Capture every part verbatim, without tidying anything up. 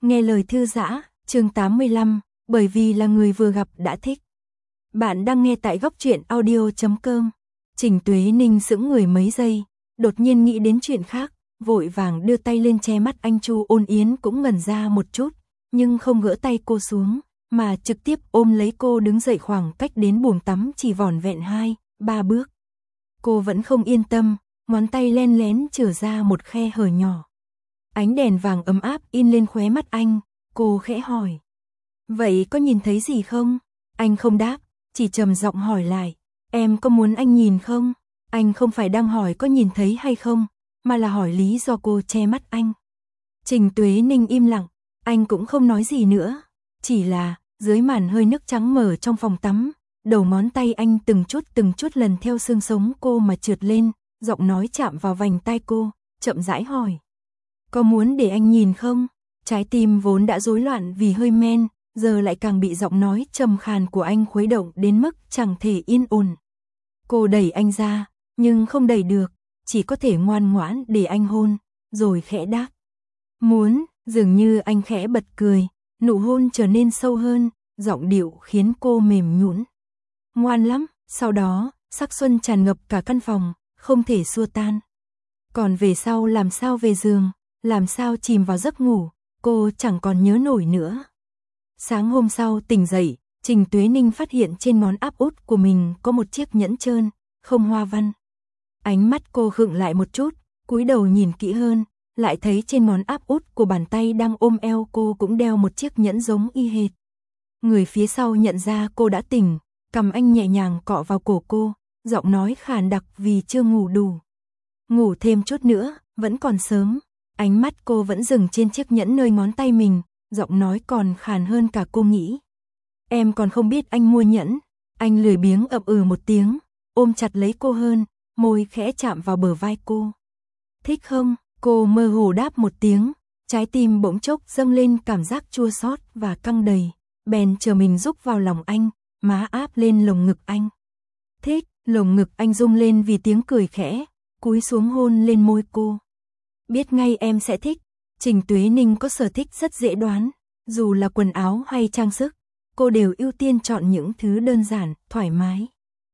Nghe lời thư giã, chương tám mươi lăm, bởi vì là người vừa gặp đã thích. Bạn đang nghe tại góc truyện audio chấm com. Trình Tuế Ninh sững người mấy giây, đột nhiên nghĩ đến chuyện khác, vội vàng đưa tay lên che mắt anh. Chu Ôn Yến cũng ngẩn ra một chút, nhưng không gỡ tay cô xuống, mà trực tiếp ôm lấy cô đứng dậy, khoảng cách đến buồng tắm chỉ vỏn vẹn hai, ba bước. Cô vẫn không yên tâm, ngón tay len lén chừa ra một khe hở nhỏ. Ánh đèn vàng ấm áp in lên khóe mắt anh, cô khẽ hỏi. Vậy có nhìn thấy gì không? Anh không đáp, chỉ trầm giọng hỏi lại. Em có muốn anh nhìn không? Anh không phải đang hỏi có nhìn thấy hay không, mà là hỏi lý do cô che mắt anh. Trình Tuế Ninh im lặng, anh cũng không nói gì nữa. Chỉ là, dưới màn hơi nước trắng mờ trong phòng tắm, đầu ngón tay anh từng chút từng chút lần theo xương sống cô mà trượt lên, giọng nói chạm vào vành tai cô, chậm rãi hỏi. Có muốn để anh nhìn không? Trái tim vốn đã rối loạn vì hơi men, giờ lại càng bị giọng nói trầm khàn của anh khuấy động đến mức chẳng thể yên ổn. Cô đẩy anh ra, nhưng không đẩy được, chỉ có thể ngoan ngoãn để anh hôn, rồi khẽ đáp. Muốn, dường như anh khẽ bật cười, nụ hôn trở nên sâu hơn, giọng điệu khiến cô mềm nhũn. Ngoan lắm, sau đó, sắc xuân tràn ngập cả căn phòng, không thể xua tan. Còn về sau làm sao về giường, làm sao chìm vào giấc ngủ, cô chẳng còn nhớ nổi nữa. Sáng hôm sau tỉnh dậy, Trình Tuế Ninh phát hiện trên ngón áp út của mình có một chiếc nhẫn trơn, không hoa văn. Ánh mắt cô khựng lại một chút, cúi đầu nhìn kỹ hơn, lại thấy trên ngón áp út của bàn tay đang ôm eo cô cũng đeo một chiếc nhẫn giống y hệt. Người phía sau nhận ra cô đã tỉnh, cầm anh nhẹ nhàng cọ vào cổ cô, giọng nói khàn đặc vì chưa ngủ đủ. Ngủ thêm chút nữa, vẫn còn sớm. Ánh mắt cô vẫn dừng trên chiếc nhẫn nơi ngón tay mình, giọng nói còn khàn hơn cả cô nghĩ. Em còn không biết anh mua nhẫn. Anh lười biếng ậm ừ một tiếng, ôm chặt lấy cô hơn, môi khẽ chạm vào bờ vai cô. Thích không? Cô mơ hồ đáp một tiếng, trái tim bỗng chốc dâng lên cảm giác chua xót và căng đầy, bèn chờ mình rúc vào lòng anh, má áp lên lồng ngực anh. Thích, lồng ngực anh rung lên vì tiếng cười khẽ, cúi xuống hôn lên môi cô. Biết ngay em sẽ thích. Trình Tuế Ninh có sở thích rất dễ đoán, dù là quần áo hay trang sức, cô đều ưu tiên chọn những thứ đơn giản, thoải mái.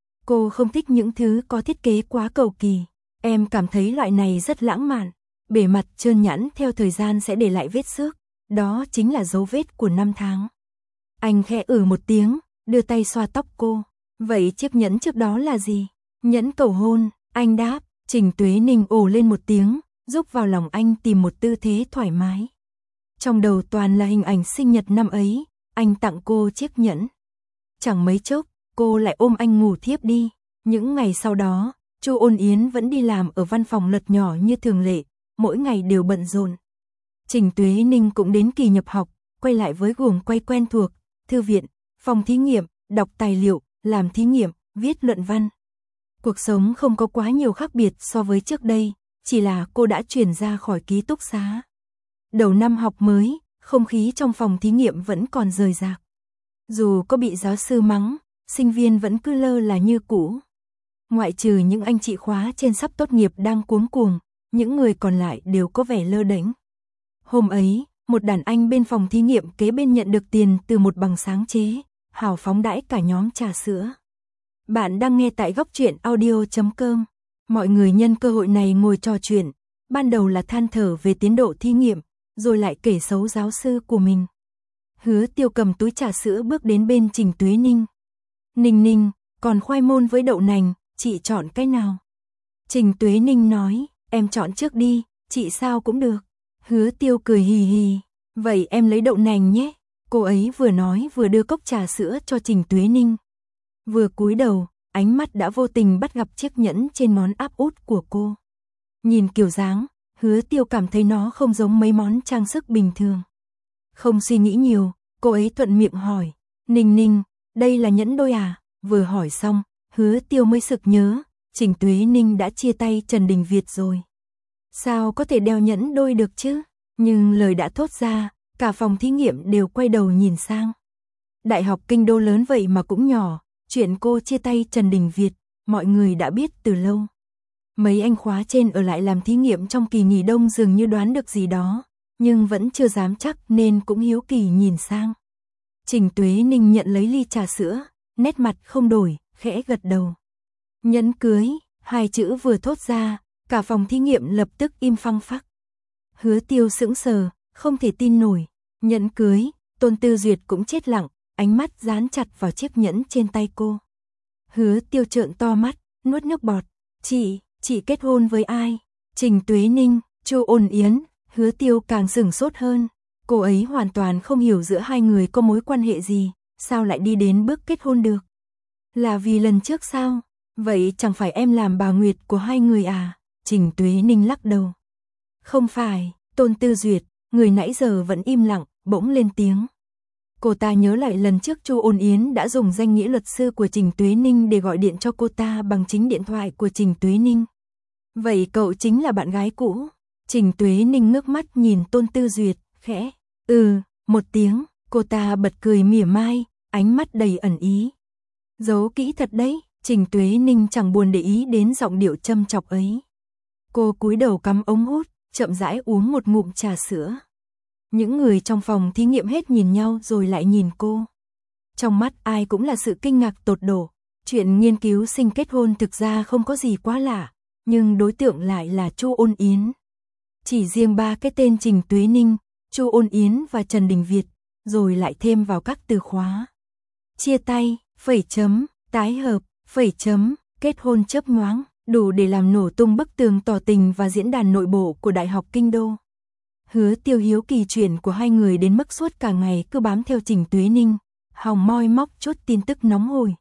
Cô không thích những thứ có thiết kế quá cầu kỳ. Em cảm thấy loại này rất lãng mạn, bề mặt trơn nhẵn theo thời gian sẽ để lại vết xước, đó chính là dấu vết của năm tháng. Anh khẽ ử một tiếng, đưa tay xoa tóc cô. Vậy chiếc nhẫn trước đó là gì? Nhẫn cầu hôn, anh đáp. Trình Tuế Ninh ồ lên một tiếng, rúc vào lòng anh tìm một tư thế thoải mái. Trong đầu toàn là hình ảnh sinh nhật năm ấy, anh tặng cô chiếc nhẫn. Chẳng mấy chốc, cô lại ôm anh ngủ thiếp đi. Những ngày sau đó, Chu Ôn Yến vẫn đi làm ở văn phòng lật nhỏ như thường lệ, mỗi ngày đều bận rộn. Trình Tuế Ninh cũng đến kỳ nhập học, quay lại với guồng quay quen thuộc, thư viện, phòng thí nghiệm, đọc tài liệu, làm thí nghiệm, viết luận văn. Cuộc sống không có quá nhiều khác biệt so với trước đây, chỉ là cô đã chuyển ra khỏi ký túc xá. Đầu năm học mới, không khí trong phòng thí nghiệm vẫn còn rời rạc. Dù có bị giáo sư mắng, sinh viên vẫn cứ lơ là như cũ. Ngoại trừ những anh chị khóa trên sắp tốt nghiệp đang cuống cuồng, những người còn lại đều có vẻ lơ đễnh. Hôm ấy, một đàn anh bên phòng thí nghiệm kế bên nhận được tiền từ một bằng sáng chế, hào phóng đãi cả nhóm trà sữa. Bạn đang nghe tại góc truyện audio chấm com. Mọi người nhân cơ hội này ngồi trò chuyện, ban đầu là than thở về tiến độ thí nghiệm, rồi lại kể xấu giáo sư của mình. Hứa Tiêu cầm túi trà sữa bước đến bên Trình Tuế Ninh. Ninh Ninh, còn khoai môn với đậu nành, chị chọn cái nào? Trình Tuế Ninh nói, em chọn trước đi, chị sao cũng được. Hứa Tiêu cười hì hì, vậy em lấy đậu nành nhé. Cô ấy vừa nói vừa đưa cốc trà sữa cho Trình Tuế Ninh. Vừa cúi đầu, ánh mắt đã vô tình bắt gặp chiếc nhẫn trên món áp út của cô. Nhìn kiểu dáng, Hứa Tiêu cảm thấy nó không giống mấy món trang sức bình thường. Không suy nghĩ nhiều, cô ấy thuận miệng hỏi, Ninh Ninh, đây là nhẫn đôi à? Vừa hỏi xong, Hứa Tiêu mới sực nhớ, Trình Tuế Ninh đã chia tay Trần Đình Việt rồi. Sao có thể đeo nhẫn đôi được chứ? Nhưng lời đã thốt ra, cả phòng thí nghiệm đều quay đầu nhìn sang. Đại học kinh đô lớn vậy mà cũng nhỏ, chuyện cô chia tay Trần Đình Việt, mọi người đã biết từ lâu. Mấy anh khóa trên ở lại làm thí nghiệm trong kỳ nghỉ đông dường như đoán được gì đó, nhưng vẫn chưa dám chắc nên cũng hiếu kỳ nhìn sang. Trình Tuế Ninh nhận lấy ly trà sữa, nét mặt không đổi, khẽ gật đầu. Nhẫn cưới, hai chữ vừa thốt ra, cả phòng thí nghiệm lập tức im phăng phắc. Hứa Tiêu sững sờ, không thể tin nổi. Nhẫn cưới, Tôn Tư Duyệt cũng chết lặng, ánh mắt dán chặt vào chiếc nhẫn trên tay cô. Hứa Tiêu trợn to mắt, nuốt nước bọt. Chị, chị kết hôn với ai? Trình Tuế Ninh, Chu Ôn Yến. Hứa Tiêu càng sửng sốt hơn. Cô ấy hoàn toàn không hiểu giữa hai người có mối quan hệ gì, sao lại đi đến bước kết hôn được? Là vì lần trước sao? Vậy chẳng phải em làm bà Nguyệt của hai người à? Trình Tuế Ninh lắc đầu. Không phải, Tôn Tư Duyệt, người nãy giờ vẫn im lặng, bỗng lên tiếng. Cô ta nhớ lại lần trước Chu Ôn Yến đã dùng danh nghĩa luật sư của Trình Tuế Ninh để gọi điện cho cô ta bằng chính điện thoại của Trình Tuế Ninh. Vậy cậu chính là bạn gái cũ? Trình Tuế Ninh ngước mắt nhìn Tôn Tư Duyệt, khẽ. Ừ, một tiếng, cô ta bật cười mỉa mai, ánh mắt đầy ẩn ý. Giấu kỹ thật đấy, Trình Tuế Ninh chẳng buồn để ý đến giọng điệu châm chọc ấy. Cô cúi đầu cắm ống hút, chậm rãi uống một ngụm trà sữa. Những người trong phòng thí nghiệm hết nhìn nhau rồi lại nhìn cô. Trong mắt ai cũng là sự kinh ngạc tột độ. Chuyện nghiên cứu sinh kết hôn thực ra không có gì quá lạ, nhưng đối tượng lại là Chu Ôn Yến. Chỉ riêng ba cái tên Trình Tuế Ninh, Chu Ôn Yến và Trần Đình Việt, rồi lại thêm vào các từ khóa. Chia tay, phẩy chấm, tái hợp, phẩy chấm, kết hôn chớp nhoáng, đủ để làm nổ tung bức tường tỏ tình và diễn đàn nội bộ của Đại học Kinh Đô. Hứa Tiêu hiếu kỳ chuyện của hai người đến mức suốt cả ngày cứ bám theo Trình Tuế Ninh, hòng moi móc chút tin tức nóng hổi.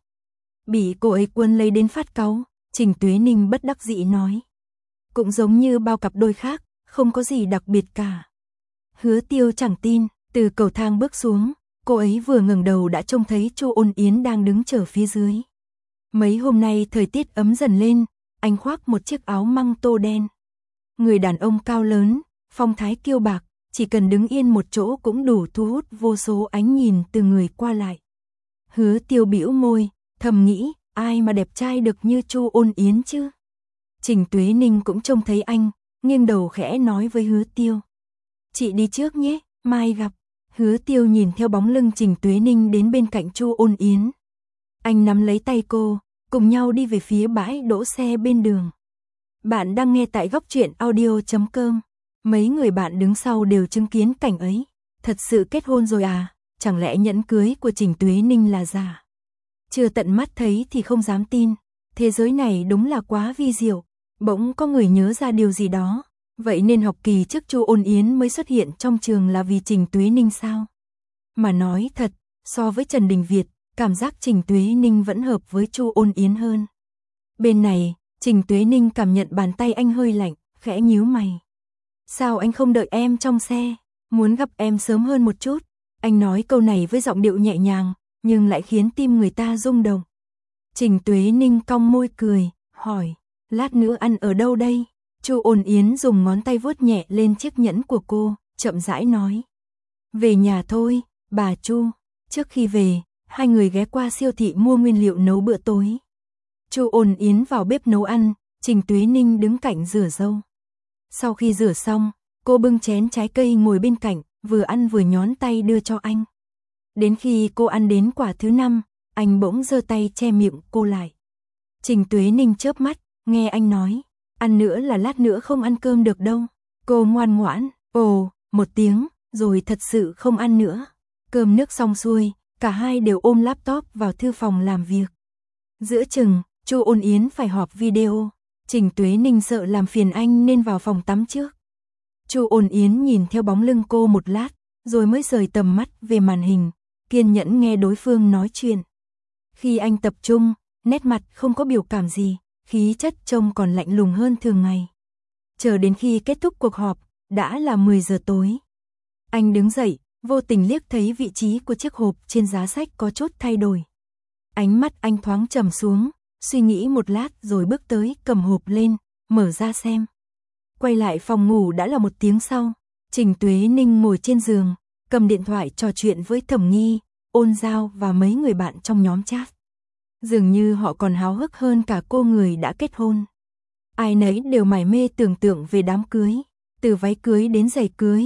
Bị cô ấy cuốn lấy đến phát cáu, Trình Tuế Ninh bất đắc dĩ nói. Cũng giống như bao cặp đôi khác, không có gì đặc biệt cả. Hứa Tiêu chẳng tin, từ cầu thang bước xuống, cô ấy vừa ngẩng đầu đã trông thấy Chu Ôn Yến đang đứng chờ phía dưới. Mấy hôm nay thời tiết ấm dần lên, anh khoác một chiếc áo măng tô đen. Người đàn ông cao lớn, phong thái kiêu bạc, chỉ cần đứng yên một chỗ cũng đủ thu hút vô số ánh nhìn từ người qua lại. Hứa Tiêu bĩu môi, thầm nghĩ, ai mà đẹp trai được như Chu Ôn Yến chứ? Trình Tuế Ninh cũng trông thấy anh, nghiêng đầu khẽ nói với Hứa Tiêu. Chị đi trước nhé, mai gặp. Hứa Tiêu nhìn theo bóng lưng Trình Tuế Ninh đến bên cạnh Chu Ôn Yến. Anh nắm lấy tay cô, cùng nhau đi về phía bãi đỗ xe bên đường. Bạn đang nghe tại góc truyện audio chấm com. Mấy người bạn đứng sau đều chứng kiến cảnh ấy. Thật sự kết hôn rồi à? Chẳng lẽ nhẫn cưới của Trình Tuế Ninh là giả? Chưa tận mắt thấy thì không dám tin. Thế giới này đúng là quá vi diệu. Bỗng có người nhớ ra điều gì đó. Vậy nên học kỳ trước Chu Ôn Yến mới xuất hiện trong trường là vì Trình Tuế Ninh sao? Mà nói thật, so với Trần Đình Việt, cảm giác Trình Tuế Ninh vẫn hợp với Chu Ôn Yến hơn. Bên này, Trình Tuế Ninh cảm nhận bàn tay anh hơi lạnh, khẽ nhíu mày. Sao anh không đợi em trong xe? Muốn gặp em sớm hơn một chút. Anh nói câu này với giọng điệu nhẹ nhàng, nhưng lại khiến tim người ta rung động. Trình Tuế Ninh cong môi cười, hỏi, lát nữa ăn ở đâu đây? Chu Ôn Yến dùng ngón tay vuốt nhẹ lên chiếc nhẫn của cô, chậm rãi nói. Về nhà thôi, bà Chu. Trước khi về, hai người ghé qua siêu thị mua nguyên liệu nấu bữa tối. Chu Ôn Yến vào bếp nấu ăn, Trình Tuế Ninh đứng cạnh rửa rau. Sau khi rửa xong, cô bưng chén trái cây ngồi bên cạnh, vừa ăn vừa nhón tay đưa cho anh. Đến khi cô ăn đến quả thứ năm, anh bỗng giơ tay che miệng cô lại. Trình Tuế Ninh chớp mắt, nghe anh nói, ăn nữa là lát nữa không ăn cơm được đâu. Cô ngoan ngoãn, ồ, một tiếng, rồi thật sự không ăn nữa. Cơm nước xong xuôi, cả hai đều ôm laptop vào thư phòng làm việc. Giữa chừng, Chu Ôn Yến phải họp video. Trình Tuế Ninh sợ làm phiền anh nên vào phòng tắm trước. Chu Ôn Yến nhìn theo bóng lưng cô một lát, rồi mới rời tầm mắt về màn hình, kiên nhẫn nghe đối phương nói chuyện. Khi anh tập trung, nét mặt không có biểu cảm gì, khí chất trông còn lạnh lùng hơn thường ngày. Chờ đến khi kết thúc cuộc họp, đã là mười giờ tối. Anh đứng dậy, vô tình liếc thấy vị trí của chiếc hộp trên giá sách có chút thay đổi. Ánh mắt anh thoáng trầm xuống, suy nghĩ một lát rồi bước tới cầm hộp lên, mở ra xem. Quay lại phòng ngủ đã là một tiếng sau, Trình Tuế Ninh ngồi trên giường, cầm điện thoại trò chuyện với Thẩm Nghi, Ôn Giao và mấy người bạn trong nhóm chat. Dường như họ còn háo hức hơn cả cô người đã kết hôn. Ai nấy đều mải mê tưởng tượng về đám cưới, từ váy cưới đến giày cưới,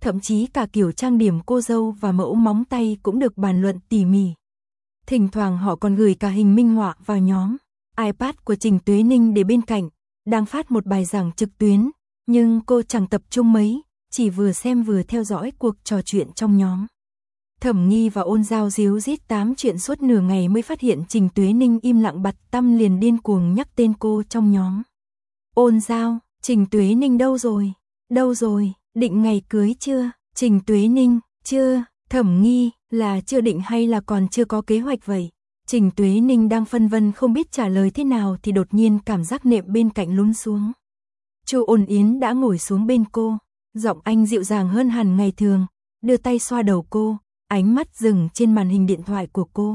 thậm chí cả kiểu trang điểm cô dâu và mẫu móng tay cũng được bàn luận tỉ mỉ. Thỉnh thoảng họ còn gửi cả hình minh họa vào nhóm. iPad của Trình Tuế Ninh để bên cạnh, đang phát một bài giảng trực tuyến, nhưng cô chẳng tập trung mấy, chỉ vừa xem vừa theo dõi cuộc trò chuyện trong nhóm. Thẩm Nghi và Ôn Giao díu dít tám chuyện suốt nửa ngày mới phát hiện Trình Tuế Ninh im lặng bặt tăm liền điên cuồng nhắc tên cô trong nhóm. Ôn Giao, Trình Tuế Ninh đâu rồi? Đâu rồi? Định ngày cưới chưa? Trình Tuế Ninh, chưa. Thẩm Nghi, là chưa định hay là còn chưa có kế hoạch vậy? Trình Tuế Ninh đang phân vân không biết trả lời thế nào thì đột nhiên cảm giác nệm bên cạnh lún xuống. Chu Ôn Yến đã ngồi xuống bên cô, giọng anh dịu dàng hơn hẳn ngày thường, đưa tay xoa đầu cô, ánh mắt dừng trên màn hình điện thoại của cô.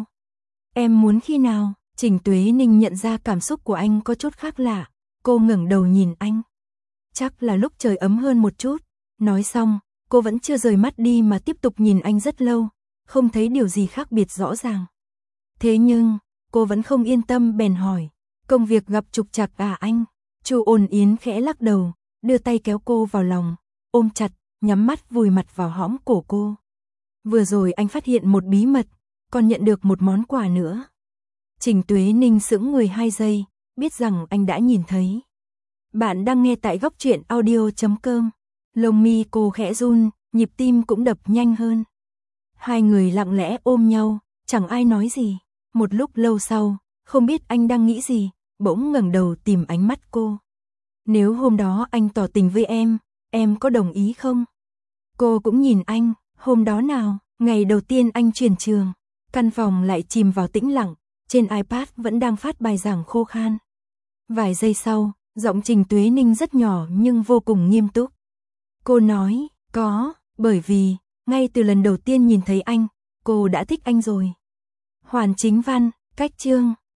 Em muốn khi nào? Trình Tuế Ninh nhận ra cảm xúc của anh có chút khác lạ, cô ngẩng đầu nhìn anh. Chắc là lúc trời ấm hơn một chút. Nói xong, cô vẫn chưa rời mắt đi mà tiếp tục nhìn anh rất lâu, không thấy điều gì khác biệt rõ ràng. Thế nhưng, cô vẫn không yên tâm bèn hỏi, công việc gặp trục trặc à anh? Chu Ôn Yến khẽ lắc đầu, đưa tay kéo cô vào lòng, ôm chặt, nhắm mắt vùi mặt vào hõm cổ cô. Vừa rồi anh phát hiện một bí mật, còn nhận được một món quà nữa. Trình Tuế Ninh sững người hai giây, biết rằng anh đã nhìn thấy. Bạn đang nghe tại góc truyện audio chấm com. Lông mi cô khẽ run, nhịp tim cũng đập nhanh hơn. Hai người lặng lẽ ôm nhau, chẳng ai nói gì. Một lúc lâu sau, không biết anh đang nghĩ gì, bỗng ngẩng đầu tìm ánh mắt cô. Nếu hôm đó anh tỏ tình với em, em có đồng ý không? Cô cũng nhìn anh, hôm đó nào, ngày đầu tiên anh chuyển trường, căn phòng lại chìm vào tĩnh lặng, trên iPad vẫn đang phát bài giảng khô khan. Vài giây sau, giọng Trình Tuế Ninh rất nhỏ nhưng vô cùng nghiêm túc. Cô nói, có, bởi vì, ngay từ lần đầu tiên nhìn thấy anh, cô đã thích anh rồi. Hoàn Chính Văn, cách chương